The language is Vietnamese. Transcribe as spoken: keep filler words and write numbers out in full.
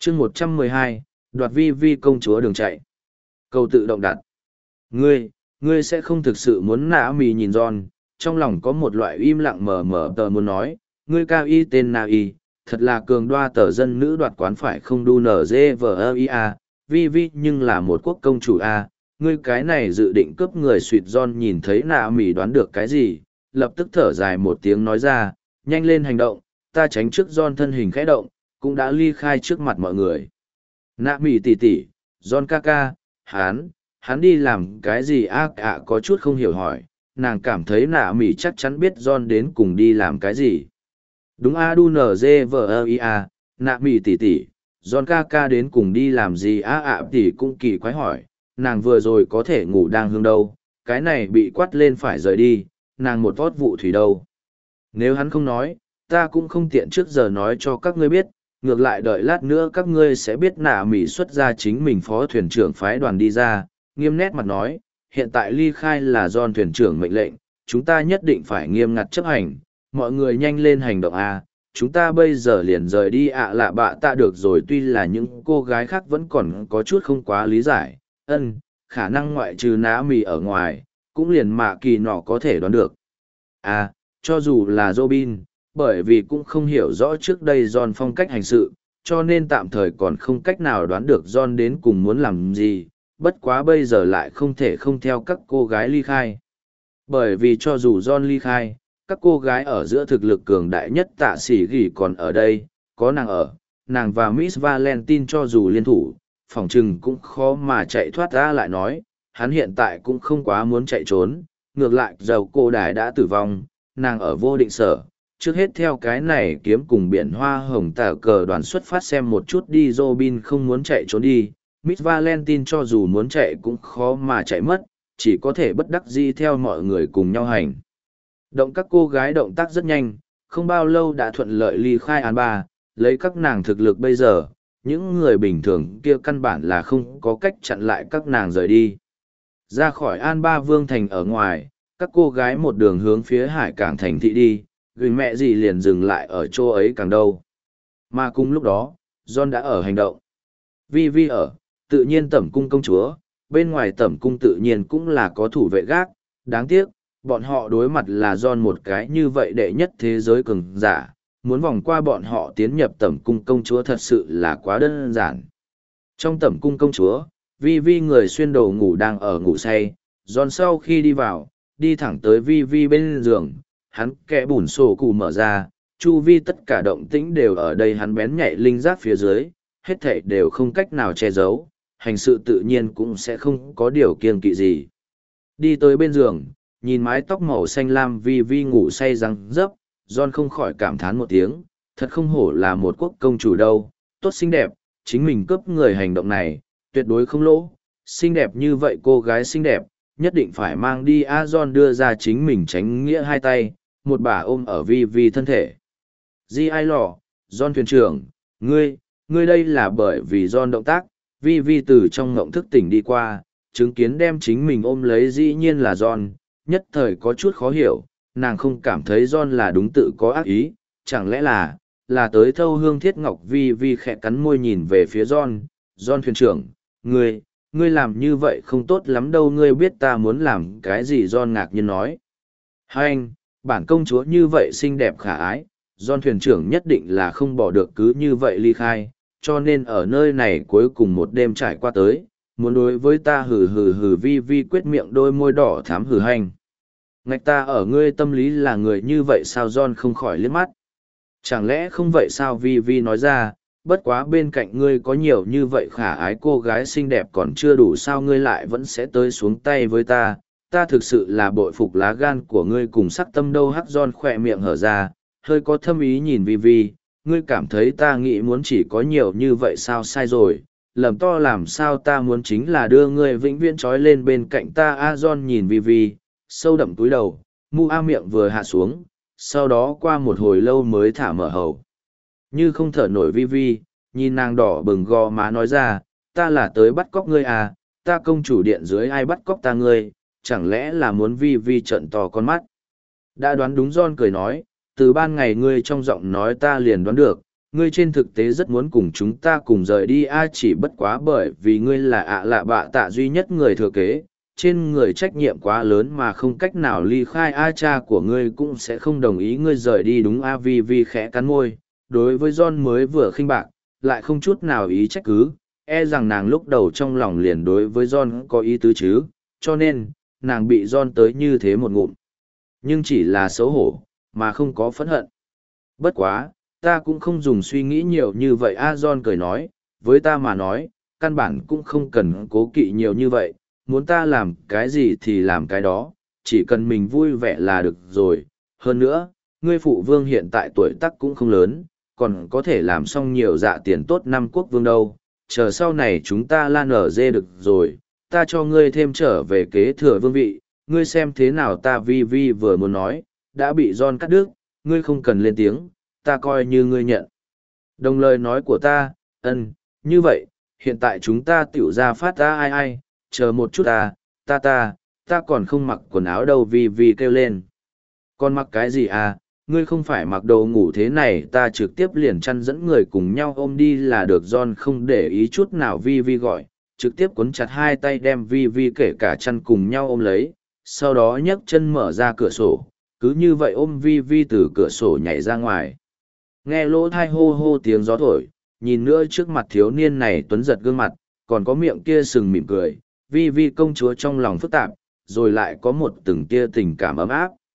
chương một trăm mười hai, đoạt vi vi công chúa đường chạy. Câu tự động đặt. Ngươi, ngươi sẽ không thực sự muốn nã mì nhìn John, trong lòng có một loại im lặng mờ mờ tờ muốn nói, ngươi cao y tên na y, thật là cường đoa tờ dân nữ đoạt quán phải không đu nở dê vờ ơ y a, vi vi nhưng là một quốc công chủ a, ngươi cái này dự định cướp người suyệt John nhìn thấy nã mì đoán được cái gì, lập tức thở dài một tiếng nói ra, nhanh lên hành động, ta tránh trước John thân hình khẽ động, cũng đã ly khai trước mặt mọi người. Nã mì tỉ tỉ, John ca ca, hắn, hắn đi làm cái gì a ạ có chút không hiểu hỏi, nàng cảm thấy nạ mỉ chắc chắn biết John đến cùng đi làm cái gì. Đúng a đu nở dê vờ ơ y a, nạ mỉ tỉ tỉ, John ca ca đến cùng đi làm gì a ạ tỉ cũng kỳ quái hỏi, nàng vừa rồi có thể ngủ đang hương đâu, cái này bị quát lên phải rời đi, nàng một vót vụ thủy đâu. Nếu hắn không nói, ta cũng không tiện trước giờ nói cho các ngươi biết, ngược lại đợi lát nữa các ngươi sẽ biết nạ mỉ xuất ra chính mình phó thuyền trưởng phái đoàn đi ra, nghiêm nét mặt nói, hiện tại ly khai là John thuyền trưởng mệnh lệnh, chúng ta nhất định phải nghiêm ngặt chấp hành, mọi người nhanh lên hành động a, chúng ta bây giờ liền rời đi ạ lạ bạ ta được rồi tuy là những cô gái khác vẫn còn có chút không quá lý giải, ân, khả năng ngoại trừ ná mì ở ngoài, cũng liền mạ kỳ nọ có thể đoán được. À, cho dù là Robin, bởi vì cũng không hiểu rõ trước đây John phong cách hành sự, cho nên tạm thời còn không cách nào đoán được John đến cùng muốn làm gì, bất quá bây giờ lại không thể không theo các cô gái ly khai. Bởi vì cho dù John ly khai, các cô gái ở giữa thực lực cường đại nhất tạ sĩ gỉ còn ở đây, có nàng ở, nàng và Miss Valentine cho dù liên thủ, phỏng chừng cũng khó mà chạy thoát ra lại nói, hắn hiện tại cũng không quá muốn chạy trốn, ngược lại dầu cô đài đã tử vong, nàng ở vô định sở. Trước hết theo cái này kiếm cùng biển hoa hồng tả cờ đoàn xuất phát xem một chút đi Robin không muốn chạy trốn đi, Miss Valentine cho dù muốn chạy cũng khó mà chạy mất, chỉ có thể bất đắc dĩ theo mọi người cùng nhau hành. Động các cô gái động tác rất nhanh, không bao lâu đã thuận lợi ly khai án ba, lấy các nàng thực lực bây giờ, những người bình thường kia căn bản là không có cách chặn lại các nàng rời đi. Ra khỏi an ba vương thành ở ngoài, các cô gái một đường hướng phía hải cảng thành thị đi, gửi mẹ gì liền dừng lại ở chỗ ấy càng đâu. Mà cùng lúc đó, John đã ở hành động. Vi Vi ở, tự nhiên tẩm cung công chúa, bên ngoài tẩm cung tự nhiên cũng là có thủ vệ gác, đáng tiếc, bọn họ đối mặt là John một cái như vậy đệ nhất thế giới cường giả, muốn vòng qua bọn họ tiến nhập tẩm cung công chúa thật sự là quá đơn giản. Trong tẩm cung công chúa, Vi Vi người xuyên đồ ngủ đang ở ngủ say, John sau khi đi vào, đi thẳng tới Vi Vi bên giường, hắn kẽ bùn sổ cụ mở ra, chu vi tất cả động tĩnh đều ở đây hắn bén nhạy linh giác phía dưới, hết thảy đều không cách nào che giấu, hành sự tự nhiên cũng sẽ không có điều kiêng kỵ gì. Đi tới bên giường, nhìn mái tóc màu xanh lam Vi Vi ngủ say răng rấp, John không khỏi cảm thán một tiếng, thật không hổ là một quốc công chủ đâu, tốt xinh đẹp, chính mình cướp người hành động này, tuyệt đối không lỗ, xinh đẹp như vậy cô gái xinh đẹp, nhất định phải mang đi a John đưa ra chính mình tránh nghĩa hai tay, một bà ôm ở Vi Vi thân thể. Di ai lò, John thuyền trưởng, ngươi, ngươi đây là bởi vì John động tác, Vi Vi từ trong ngộng thức tỉnh đi qua, chứng kiến đem chính mình ôm lấy dĩ nhiên là John, nhất thời có chút khó hiểu, nàng không cảm thấy John là đúng tự có ác ý, chẳng lẽ là, là tới thâu hương thiết ngọc. Vi Vi khẽ cắn môi nhìn về phía John, John thuyền trưởng, ngươi, ngươi làm như vậy không tốt lắm đâu, ngươi biết ta muốn làm cái gì? John ngạc nhiên nói. Hai anh, bản công chúa như vậy xinh đẹp khả ái, John thuyền trưởng nhất định là không bỏ được cứ như vậy ly khai, cho nên ở nơi này cuối cùng một đêm trải qua tới, muốn đối với ta hừ hừ hừ. Vi Vi quyết miệng đôi môi đỏ thám hừ hành. Ngạch ta ở ngươi tâm lý là người như vậy sao? John không khỏi liếc mắt. Chẳng lẽ không vậy sao? Vi Vi nói ra, bất quá bên cạnh ngươi có nhiều như vậy khả ái cô gái xinh đẹp còn chưa đủ sao ngươi lại vẫn sẽ tới xuống tay với ta, ta thực sự là bội phục lá gan của ngươi cùng sắc tâm đâu. Hắc John khỏe miệng hở ra, hơi có thâm ý nhìn Vi Vi, ngươi cảm thấy ta nghĩ muốn chỉ có nhiều như vậy sao? Sai rồi, lầm to làm sao, ta muốn chính là đưa ngươi vĩnh viễn trói lên bên cạnh ta. A John nhìn Vi Vi, sâu đậm túi đầu, mu a miệng vừa hạ xuống, sau đó qua một hồi lâu mới thả mở hầu. Như không thở nổi Vi Vi, nhìn nàng đỏ bừng gò má nói ra, ta là tới bắt cóc ngươi à, ta công chủ điện dưới ai bắt cóc ta ngươi, chẳng lẽ là muốn Vi Vi trợn to con mắt. Đã đoán đúng. John cười nói, từ ban ngày ngươi trong giọng nói ta liền đoán được, ngươi trên thực tế rất muốn cùng chúng ta cùng rời đi a chỉ bất quá bởi vì ngươi là ạ lạ bạ tạ duy nhất người thừa kế, trên người trách nhiệm quá lớn mà không cách nào ly khai a cha của ngươi cũng sẽ không đồng ý ngươi rời đi đúng a vi vi khẽ cắn môi, đối với John mới vừa khinh bạc, lại không chút nào ý trách cứ, e rằng nàng lúc đầu trong lòng liền đối với John có ý tứ chứ, cho nên, nàng bị John tới như thế một ngụm. Nhưng chỉ là xấu hổ, mà không có phẫn hận. Bất quá, ta cũng không dùng suy nghĩ nhiều như vậy a John cười nói, với ta mà nói, căn bản cũng không cần cố kỵ nhiều như vậy, muốn ta làm cái gì thì làm cái đó, chỉ cần mình vui vẻ là được rồi. Hơn nữa, ngươi phụ vương hiện tại tuổi tác cũng không lớn, còn có thể làm xong nhiều dạ tiền tốt năm quốc vương đâu, chờ sau này chúng ta lan ở dê được rồi, ta cho ngươi thêm trở về kế thừa vương vị, ngươi xem thế nào ta vi vi vừa muốn nói, đã bị John cắt đứt, ngươi không cần lên tiếng, ta coi như ngươi nhận. Đồng lời nói của ta, ân, như vậy, hiện tại chúng ta tiểu ra phát ta ai ai, chờ một chút ta, ta ta, ta còn không mặc quần áo đâu vi vi kêu lên. Còn mặc cái gì à, ngươi không phải mặc đồ ngủ thế này ta trực tiếp liền chăn dẫn người cùng nhau ôm đi là được John không để ý chút nào vi vi gọi, trực tiếp cuốn chặt hai tay đem vi vi kể cả chăn cùng nhau ôm lấy, sau đó nhấc chân mở ra cửa sổ, cứ như vậy ôm vi vi từ cửa sổ nhảy ra ngoài. Nghe lỗ thai hô hô tiếng gió thổi, nhìn nữa trước mặt thiếu niên này tuấn giật gương mặt, còn có miệng kia sừng mỉm cười, vi vi công chúa trong lòng phức tạp, rồi lại có một từng tia tình cảm ấm áp.